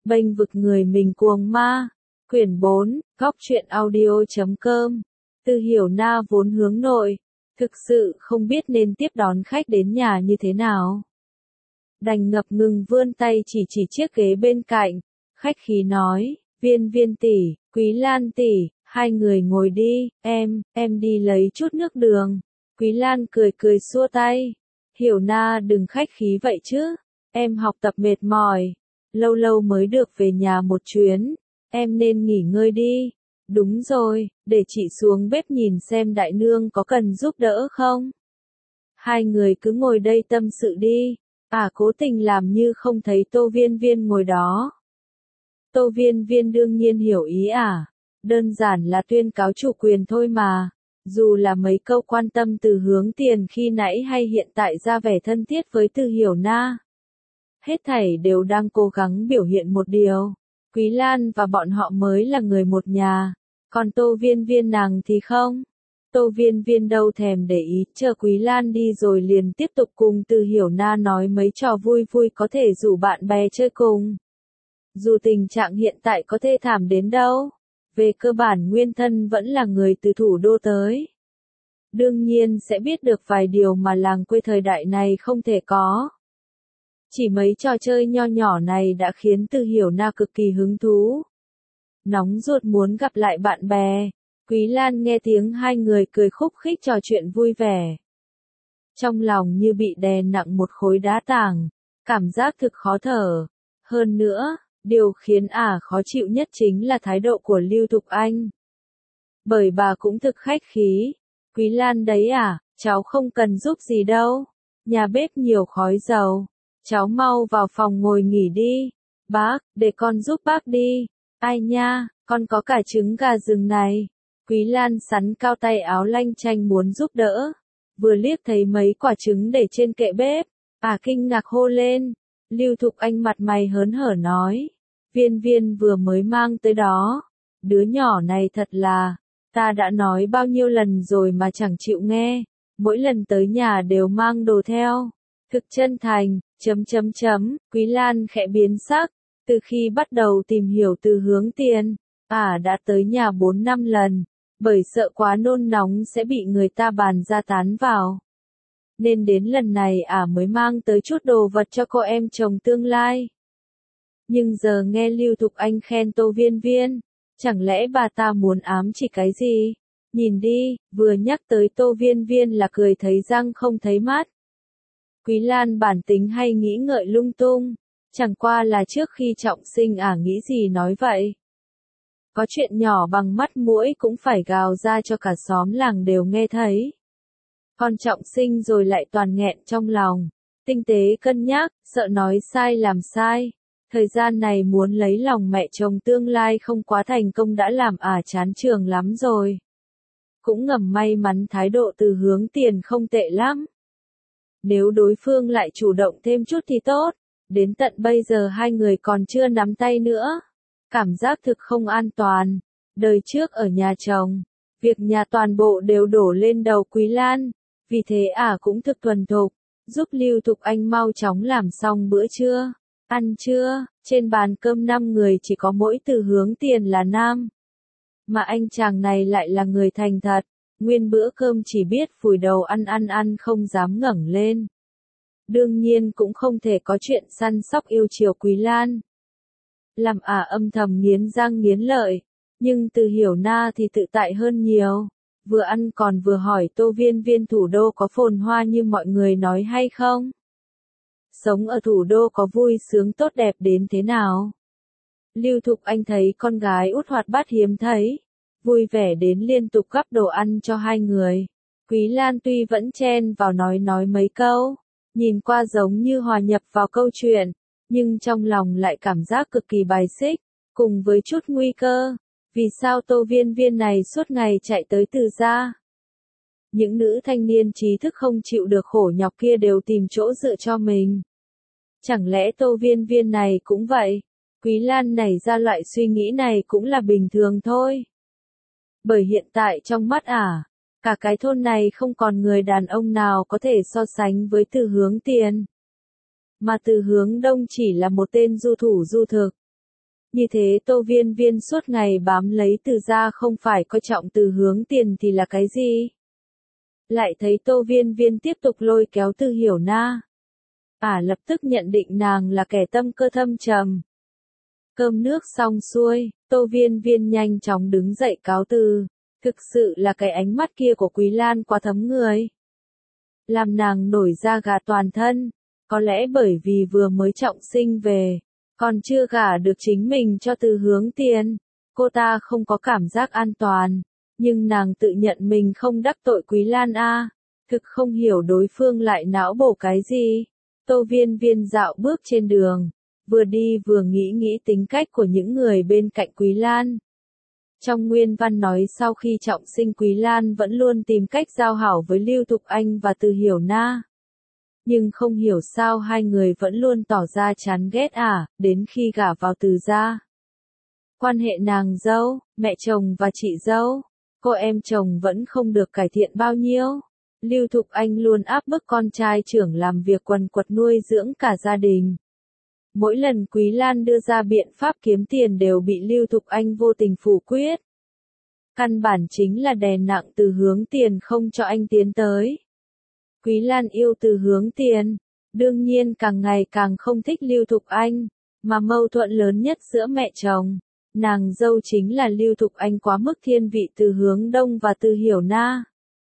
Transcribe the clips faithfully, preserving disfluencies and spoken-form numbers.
Bênh vực người mình cuồng ma. Quyển bốn, góc truyện audio.com. Từ Hiểu Na vốn hướng nội, thực sự không biết nên tiếp đón khách đến nhà như thế nào. Đành ngập ngừng vươn tay chỉ chỉ chiếc ghế bên cạnh, khách khí nói, Viên Viên tỷ, Quý Lan tỷ, hai người ngồi đi, em, em đi lấy chút nước đường. Quý Lan cười cười xua tay, Hiểu Na đừng khách khí vậy chứ, em học tập mệt mỏi, lâu lâu mới được về nhà một chuyến, em nên nghỉ ngơi đi. Đúng rồi, để chị xuống bếp nhìn xem đại nương có cần giúp đỡ không. Hai người cứ ngồi đây tâm sự đi. À cố tình làm như không thấy Tô Viên Viên ngồi đó. Tô Viên Viên đương nhiên hiểu ý à. Đơn giản là tuyên cáo chủ quyền thôi mà. Dù là mấy câu quan tâm từ hướng tiền khi nãy hay hiện tại ra vẻ thân thiết với Từ Hiểu Na. Hết thảy đều đang cố gắng biểu hiện một điều. Quý Lan và bọn họ mới là người một nhà. Còn Tô Viên Viên nàng thì không. Tô Viên Viên đâu thèm để ý, chờ Quý Lan đi rồi liền tiếp tục cùng Từ Hiểu Na nói mấy trò vui vui có thể rủ bạn bè chơi cùng. Dù tình trạng hiện tại có thê thảm đến đâu, về cơ bản nguyên thân vẫn là người từ thủ đô tới. Đương nhiên sẽ biết được vài điều mà làng quê thời đại này không thể có. Chỉ mấy trò chơi nho nhỏ này đã khiến Từ Hiểu Na cực kỳ hứng thú. Nóng ruột muốn gặp lại bạn bè. Quý Lan nghe tiếng hai người cười khúc khích trò chuyện vui vẻ. Trong lòng như bị đè nặng một khối đá tảng, cảm giác thực khó thở. Hơn nữa, điều khiến ả à khó chịu nhất chính là thái độ của Lưu Thục Anh. Bởi bà cũng thực khách khí. Quý Lan đấy à, cháu không cần giúp gì đâu. Nhà bếp nhiều khói dầu. Cháu mau vào phòng ngồi nghỉ đi. Bác, để con giúp bác đi. Ai nha, con có cả trứng gà rừng này. Quý Lan sắn cao tay áo lanh chanh muốn giúp đỡ. Vừa liếc thấy mấy quả trứng để trên kệ bếp. À kinh ngạc hô lên. Lưu Thục Anh mặt mày hớn hở nói. Viên Viên vừa mới mang tới đó. Đứa nhỏ này thật là. Ta đã nói bao nhiêu lần rồi mà chẳng chịu nghe. Mỗi lần tới nhà đều mang đồ theo. Thực chân thành, chấm chấm chấm. Quý Lan khẽ biến sắc. Từ khi bắt đầu tìm hiểu từ hướng tiền. À đã tới nhà bốn năm lần. Bởi sợ quá nôn nóng sẽ bị người ta bàn ra tán vào. Nên đến lần này ả à mới mang tới chút đồ vật cho cô em chồng tương lai. Nhưng giờ nghe Lưu Thục Anh khen Tô Viên Viên, chẳng lẽ bà ta muốn ám chỉ cái gì? Nhìn đi, vừa nhắc tới Tô Viên Viên là cười thấy răng không thấy mắt. Quý Lan bản tính hay nghĩ ngợi lung tung, chẳng qua là trước khi trọng sinh ả à nghĩ gì nói vậy. Có chuyện nhỏ bằng mắt mũi cũng phải gào ra cho cả xóm làng đều nghe thấy. Còn trọng sinh rồi lại toàn nghẹn trong lòng. Tinh tế cân nhắc, sợ nói sai làm sai. Thời gian này muốn lấy lòng mẹ chồng tương lai không quá thành công đã làm ả à chán trường lắm rồi. Cũng ngầm may mắn thái độ từ hướng tiền không tệ lắm. Nếu đối phương lại chủ động thêm chút thì tốt. Đến tận bây giờ hai người còn chưa nắm tay nữa. Cảm giác thực không an toàn. Đời trước ở nhà chồng, việc nhà toàn bộ đều đổ lên đầu Quý Lan. Vì thế ả à cũng thực thuần thục, giúp Lưu Thục Anh mau chóng làm xong bữa trưa. Ăn trưa, trên bàn cơm năm người chỉ có mỗi Từ hướng tiền là nam. Mà anh chàng này lại là người thành thật, nguyên bữa cơm chỉ biết phủi đầu ăn ăn ăn không dám ngẩng lên. Đương nhiên cũng không thể có chuyện săn sóc yêu chiều Quý Lan. Làm ả à âm thầm nghiến răng nghiến lợi, nhưng Từ Hiểu Na thì tự tại hơn nhiều. Vừa ăn còn vừa hỏi Tô Viên Viên thủ đô có phồn hoa như mọi người nói hay không? Sống ở thủ đô có vui sướng tốt đẹp đến thế nào? Lưu Thục Anh thấy con gái út hoạt bát hiếm thấy, vui vẻ đến liên tục gắp đồ ăn cho hai người. Quý Lan tuy vẫn chen vào nói nói mấy câu, nhìn qua giống như hòa nhập vào câu chuyện, nhưng trong lòng lại cảm giác cực kỳ bài xích, cùng với chút nguy cơ. Vì sao Tô Viên Viên này suốt ngày chạy tới Từ gia? Những nữ thanh niên trí thức không chịu được khổ nhọc kia đều tìm chỗ dựa cho mình. Chẳng lẽ Tô Viên Viên này cũng vậy? Quý Lan nảy ra loại suy nghĩ này cũng là bình thường thôi. Bởi hiện tại trong mắt ả, à, cả cái thôn này không còn người đàn ông nào có thể so sánh với Từ hướng tiền. Mà Từ hướng đông chỉ là một tên du thủ du thực. Như thế Tô Viên Viên suốt ngày bám lấy Từ ra không phải coi trọng Từ Hướng Tiền thì là cái gì? Lại thấy Tô Viên Viên tiếp tục lôi kéo Từ Hiểu Na. Ả lập tức nhận định nàng là kẻ tâm cơ thâm trầm. Cơm nước xong xuôi, Tô Viên Viên nhanh chóng đứng dậy cáo từ. Thực sự là cái ánh mắt kia của Quý Lan quá thấm người. Làm nàng nổi da gà toàn thân. Có lẽ bởi vì vừa mới trọng sinh về, còn chưa gả được chính mình cho Từ Hướng Tiền. Cô ta không có cảm giác an toàn. Nhưng nàng tự nhận mình không đắc tội Quý Lan a. Thực không hiểu đối phương lại não bổ cái gì. Tô Viên Viên dạo bước trên đường. Vừa đi vừa nghĩ nghĩ tính cách của những người bên cạnh Quý Lan. Trong nguyên văn nói sau khi trọng sinh Quý Lan vẫn luôn tìm cách giao hảo với Lưu Thục Anh và Từ Hiểu Na. Nhưng không hiểu sao hai người vẫn luôn tỏ ra chán ghét à, đến khi gả vào Từ gia. Quan hệ nàng dâu, mẹ chồng và chị dâu, cô em chồng vẫn không được cải thiện bao nhiêu. Lưu Thục Anh luôn áp bức con trai trưởng làm việc quần quật nuôi dưỡng cả gia đình. Mỗi lần Quý Lan đưa ra biện pháp kiếm tiền đều bị Lưu Thục Anh vô tình phủ quyết. Căn bản chính là đè nặng Từ Hướng Tiền không cho anh tiến tới. Quý Lan yêu Từ Hướng Tiền, đương nhiên càng ngày càng không thích Lưu Thục Anh, mà mâu thuẫn lớn nhất giữa mẹ chồng, nàng dâu chính là Lưu Thục Anh quá mức thiên vị Từ Hướng Đông và Từ Hiểu Na.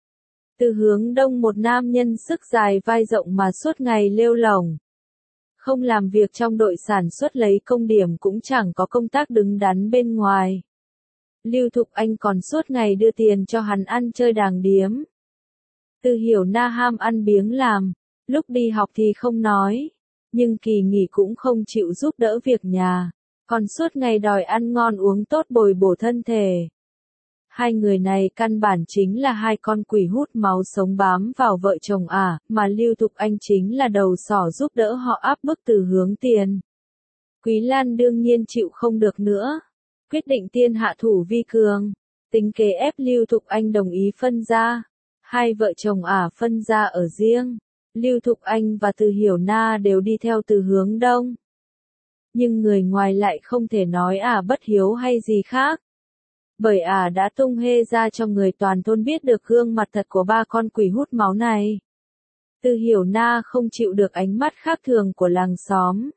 Từ Hướng Đông một nam nhân sức dài vai rộng mà suốt ngày lêu lổng. Không làm việc trong đội sản xuất lấy công điểm cũng chẳng có công tác đứng đắn bên ngoài. Lưu Thục Anh còn suốt ngày đưa tiền cho hắn ăn chơi đàng điếm. Từ Hiểu Na ham ăn biếng làm, lúc đi học thì không nói, nhưng kỳ nghỉ cũng không chịu giúp đỡ việc nhà, còn suốt ngày đòi ăn ngon uống tốt bồi bổ thân thể. Hai người này căn bản chính là hai con quỷ hút máu sống bám vào vợ chồng à, mà Lưu Thục Anh chính là đầu sỏ giúp đỡ họ áp bức Từ Hướng Tiền. Quý Lan đương nhiên chịu không được nữa, quyết định tiên hạ thủ vi cường, tính kế ép Lưu Thục Anh đồng ý phân gia. Hai vợ chồng ả phân gia ở riêng, Lưu Thục Anh và Từ Hiểu Na đều đi theo Từ Hướng Đông. Nhưng người ngoài lại không thể nói ả bất hiếu hay gì khác. Bởi ả đã tung hê ra cho người toàn thôn biết được gương mặt thật của ba con quỷ hút máu này. Từ Hiểu Na không chịu được ánh mắt khác thường của làng xóm.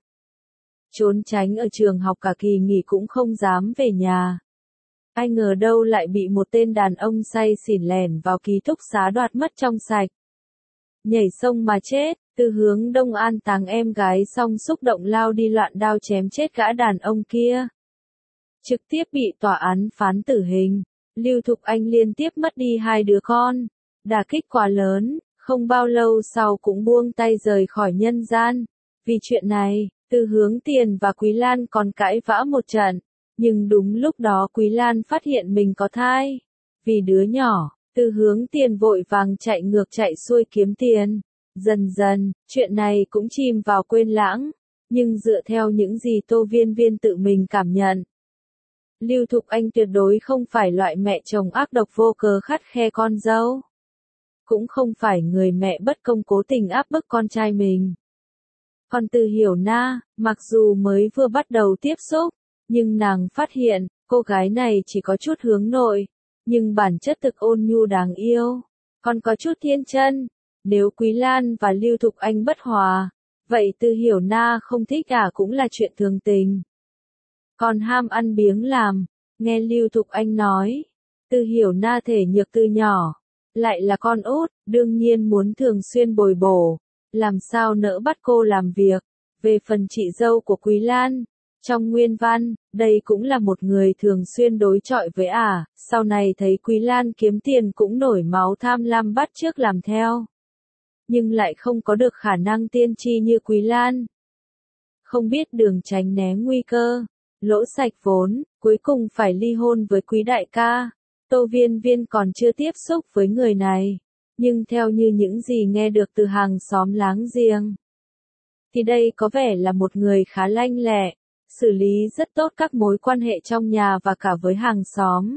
Trốn tránh ở trường học cả kỳ nghỉ cũng không dám về nhà. Ai ngờ đâu lại bị một tên đàn ông say xỉn lẻn vào ký túc xá đoạt mất trong sạch. Nhảy sông mà chết, Từ Hướng Đông an táng em gái xong xúc động lao đi loạn đao chém chết gã đàn ông kia. Trực tiếp bị tòa án phán tử hình. Lưu Thục Anh liên tiếp mất đi hai đứa con. Đả kích quá lớn, không bao lâu sau cũng buông tay rời khỏi nhân gian. Vì chuyện này, Từ Hướng Tiền và Quý Lan còn cãi vã một trận. Nhưng đúng lúc đó Quý Lan phát hiện mình có thai. Vì đứa nhỏ, Từ Hướng Tiền vội vàng chạy ngược chạy xuôi kiếm tiền. Dần dần, chuyện này cũng chìm vào quên lãng. Nhưng dựa theo những gì Tô Viên Viên tự mình cảm nhận, Lưu Thục Anh tuyệt đối không phải loại mẹ chồng ác độc vô cớ khắt khe con dâu. Cũng không phải người mẹ bất công cố tình áp bức con trai mình. Còn Từ Hiểu Na, mặc dù mới vừa bắt đầu tiếp xúc, nhưng nàng phát hiện, cô gái này chỉ có chút hướng nội, nhưng bản chất thực ôn nhu đáng yêu, còn có chút thiên chân. Nếu Quý Lan và Lưu Thục Anh bất hòa, vậy Từ Hiểu Na không thích ả cũng là chuyện thường tình. Còn ham ăn biếng làm, nghe Lưu Thục Anh nói, Từ Hiểu Na thể nhược từ nhỏ, lại là con út, đương nhiên muốn thường xuyên bồi bổ, làm sao nỡ bắt cô làm việc. Về phần chị dâu của Quý Lan, trong nguyên văn, đây cũng là một người thường xuyên đối chọi với ả, sau này thấy Quý Lan kiếm tiền cũng nổi máu tham lam bắt chước làm theo. Nhưng lại không có được khả năng tiên tri như Quý Lan. Không biết đường tránh né nguy cơ, lỗ sạch vốn, cuối cùng phải ly hôn với Quý đại ca. Tô Viên Viên còn chưa tiếp xúc với người này, nhưng theo như những gì nghe được từ hàng xóm láng giềng, thì đây có vẻ là một người khá lanh lẹ, xử lý rất tốt các mối quan hệ trong nhà và cả với hàng xóm.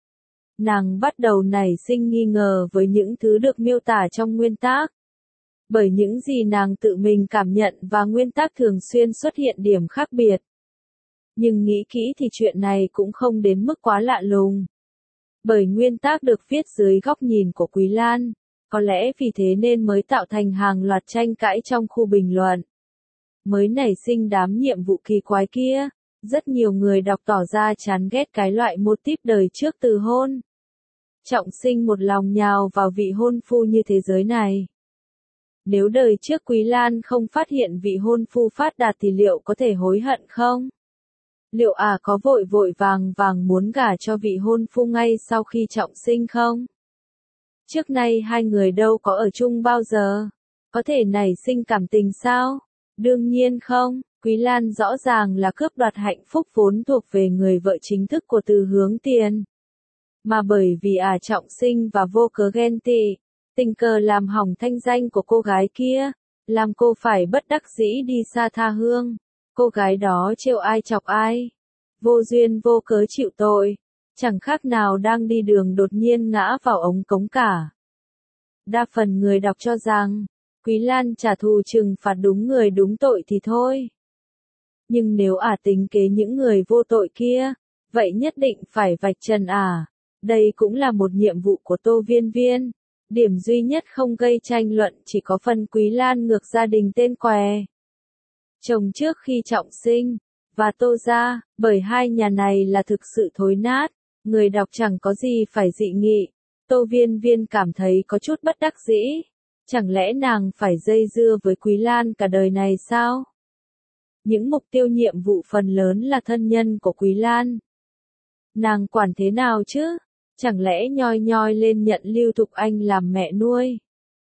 Nàng bắt đầu nảy sinh nghi ngờ với những thứ được miêu tả trong nguyên tác. Bởi những gì nàng tự mình cảm nhận và nguyên tác thường xuyên xuất hiện điểm khác biệt. Nhưng nghĩ kỹ thì chuyện này cũng không đến mức quá lạ lùng. Bởi nguyên tác được viết dưới góc nhìn của Quý Lan, có lẽ vì thế nên mới tạo thành hàng loạt tranh cãi trong khu bình luận. Mới nảy sinh đám nhiệm vụ kỳ quái kia, rất nhiều người đọc tỏ ra chán ghét cái loại mô típ đời trước từ hôn. Trọng Sinh một lòng nhào vào vị hôn phu như thế giới này. Nếu đời trước Quý Lan không phát hiện vị hôn phu phát đạt thì liệu có thể hối hận không? Liệu ả à có vội vội vàng vàng muốn gả cho vị hôn phu ngay sau khi Trọng Sinh không? Trước nay hai người đâu có ở chung bao giờ. Có thể nảy sinh cảm tình sao? Đương nhiên không. Quý Lan rõ ràng là cướp đoạt hạnh phúc vốn thuộc về người vợ chính thức của Từ Hướng Tiền. Mà bởi vì ả à Trọng Sinh và vô cớ ghen tị, tình cờ làm hỏng thanh danh của cô gái kia, làm cô phải bất đắc dĩ đi xa tha hương. Cô gái đó trêu ai chọc ai, vô duyên vô cớ chịu tội, chẳng khác nào đang đi đường đột nhiên ngã vào ống cống cả. Đa phần người đọc cho rằng, Quý Lan trả thù trừng phạt đúng người đúng tội thì thôi. Nhưng nếu ả tính kế những người vô tội kia, vậy nhất định phải vạch trần ả. Đây cũng là một nhiệm vụ của Tô Viên Viên. Điểm duy nhất không gây tranh luận chỉ có phần Quý Lan ngược gia đình tên què. Chồng trước khi Trọng Sinh, và Tô gia, bởi hai nhà này là thực sự thối nát, người đọc chẳng có gì phải dị nghị. Tô Viên Viên cảm thấy có chút bất đắc dĩ. Chẳng lẽ nàng phải dây dưa với Quý Lan cả đời này sao? Những mục tiêu nhiệm vụ phần lớn là thân nhân của Quý Lan. Nàng quản thế nào chứ? Chẳng lẽ nhoi nhoi lên nhận Lưu Thục Anh làm mẹ nuôi?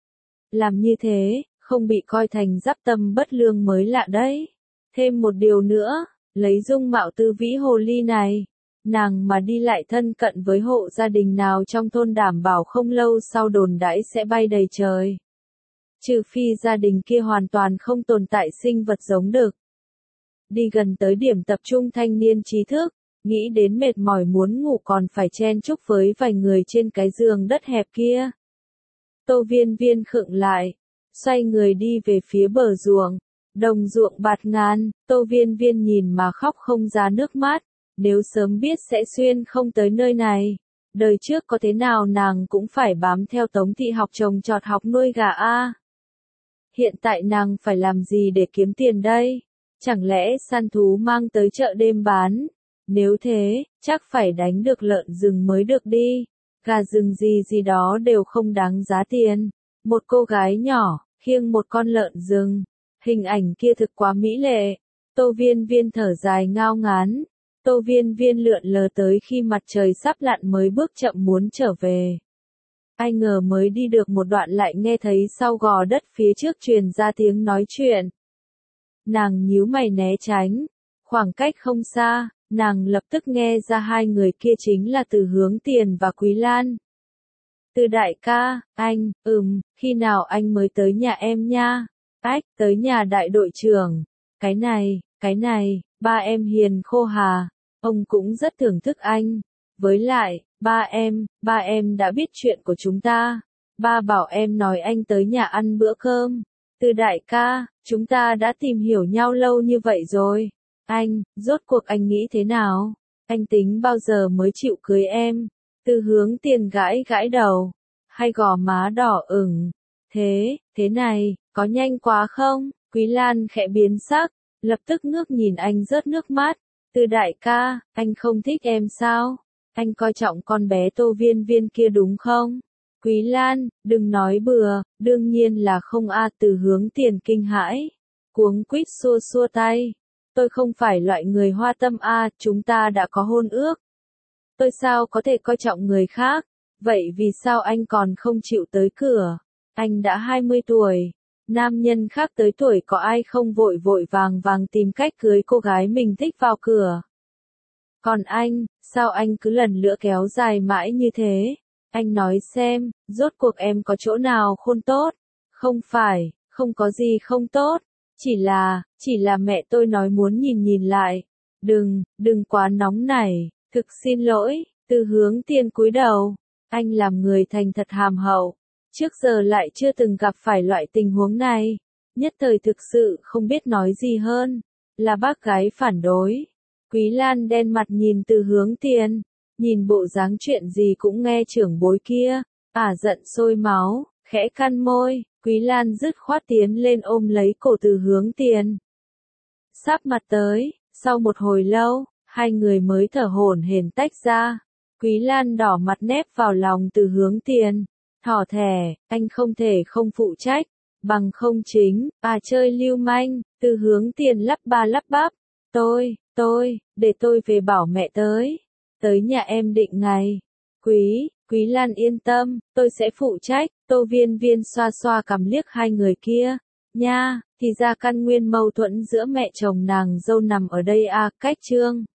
Làm như thế, không bị coi thành giáp tâm bất lương mới lạ đấy. Thêm một điều nữa, lấy dung mạo Tư Vĩ hồ ly này, nàng mà đi lại thân cận với hộ gia đình nào trong thôn đảm bảo không lâu sau đồn đãi sẽ bay đầy trời. Trừ phi gia đình kia hoàn toàn không tồn tại sinh vật giống đực. Đi gần tới điểm tập trung thanh niên trí thức, nghĩ đến mệt mỏi muốn ngủ còn phải chen chúc với vài người trên cái giường đất hẹp kia. Tô Viên Viên khựng lại, xoay người đi về phía bờ ruộng, đồng ruộng bạt ngàn. Tô Viên Viên nhìn mà khóc không ra nước mắt, nếu sớm biết sẽ xuyên không tới nơi này, đời trước có thế nào nàng cũng phải bám theo Tống thị học trồng trọt học nuôi gà a. Hiện tại nàng phải làm gì để kiếm tiền đây? Chẳng lẽ săn thú mang tới chợ đêm bán? Nếu thế, chắc phải đánh được lợn rừng mới được đi. Gà rừng gì gì đó đều không đáng giá tiền. Một cô gái nhỏ, khiêng một con lợn rừng. Hình ảnh kia thực quá mỹ lệ. Tô Viên Viên thở dài ngao ngán. Tô Viên Viên lượn lờ tới khi mặt trời sắp lặn mới bước chậm muốn trở về. Ai ngờ mới đi được một đoạn lại nghe thấy sau gò đất phía trước truyền ra tiếng nói chuyện. Nàng nhíu mày né tránh. Khoảng cách không xa, nàng lập tức nghe ra hai người kia chính là Từ Hướng Tiền và Quý Lan. Từ đại ca, anh, ừm, khi nào anh mới tới nhà em nha? Ách, tới nhà đại đội trưởng. Cái này, cái này, ba em hiền khô hà. Ông cũng rất thưởng thức anh. Với lại, ba em, ba em đã biết chuyện của chúng ta. Ba bảo em nói anh tới nhà ăn bữa cơm. Từ đại ca, chúng ta đã tìm hiểu nhau lâu như vậy rồi. Anh, rốt cuộc anh nghĩ thế nào? Anh tính bao giờ mới chịu cưới em? Từ Hướng Tiền gãi gãi đầu. Hay gò má đỏ ửng. Thế, thế này, có nhanh quá không? Quý Lan khẽ biến sắc, lập tức ngước nhìn anh rớt nước mắt. Từ đại ca, anh không thích em sao? Anh coi trọng con bé Tô Viên Viên kia đúng không? Quý Lan, đừng nói bừa, đương nhiên là không a. Từ Hướng Tiền kinh hãi, cuống quýt xua xua tay. Tôi không phải loại người hoa tâm a, chúng ta đã có hôn ước. Tôi sao có thể coi trọng người khác? Vậy vì sao anh còn không chịu tới cửa? Anh đã hai mươi tuổi. Nam nhân khác tới tuổi có ai không vội vội vàng vàng tìm cách cưới cô gái mình thích vào cửa. Còn anh, sao anh cứ lần lữa kéo dài mãi như thế? Anh nói xem, rốt cuộc em có chỗ nào khôn tốt? Không phải, không có gì không tốt. Chỉ là, chỉ là mẹ tôi nói muốn nhìn nhìn lại. Đừng, đừng quá nóng nảy. Thực xin lỗi. Từ Hướng Tiền cúi đầu. Anh làm người thành thật hàm hậu. Trước giờ lại chưa từng gặp phải loại tình huống này. Nhất thời thực sự không biết nói gì hơn. Là bác gái phản đối. Quý Lan đen mặt nhìn Từ Hướng Tiền, nhìn bộ dáng chuyện gì cũng nghe trưởng bối kia, ả giận sôi máu, khẽ căn môi, Quý Lan dứt khoát tiến lên ôm lấy cổ Từ Hướng Tiền. Sắp mặt tới, sau một hồi lâu, hai người mới thở hổn hển tách ra. Quý Lan đỏ mặt nép vào lòng Từ Hướng Tiền, thỏ thẻ, anh không thể không phụ trách, bằng không chính, à chơi lưu manh, Từ Hướng Tiền lắp ba lắp bắp, tôi, tôi, để tôi về bảo mẹ tới, tới nhà em định ngày. Quý, Quý Lan yên tâm, tôi sẽ phụ trách, Tô Viên Viên xoa xoa cằm liếc hai người kia, nha, thì ra căn nguyên mâu thuẫn giữa mẹ chồng nàng dâu nằm ở đây à, cách Trương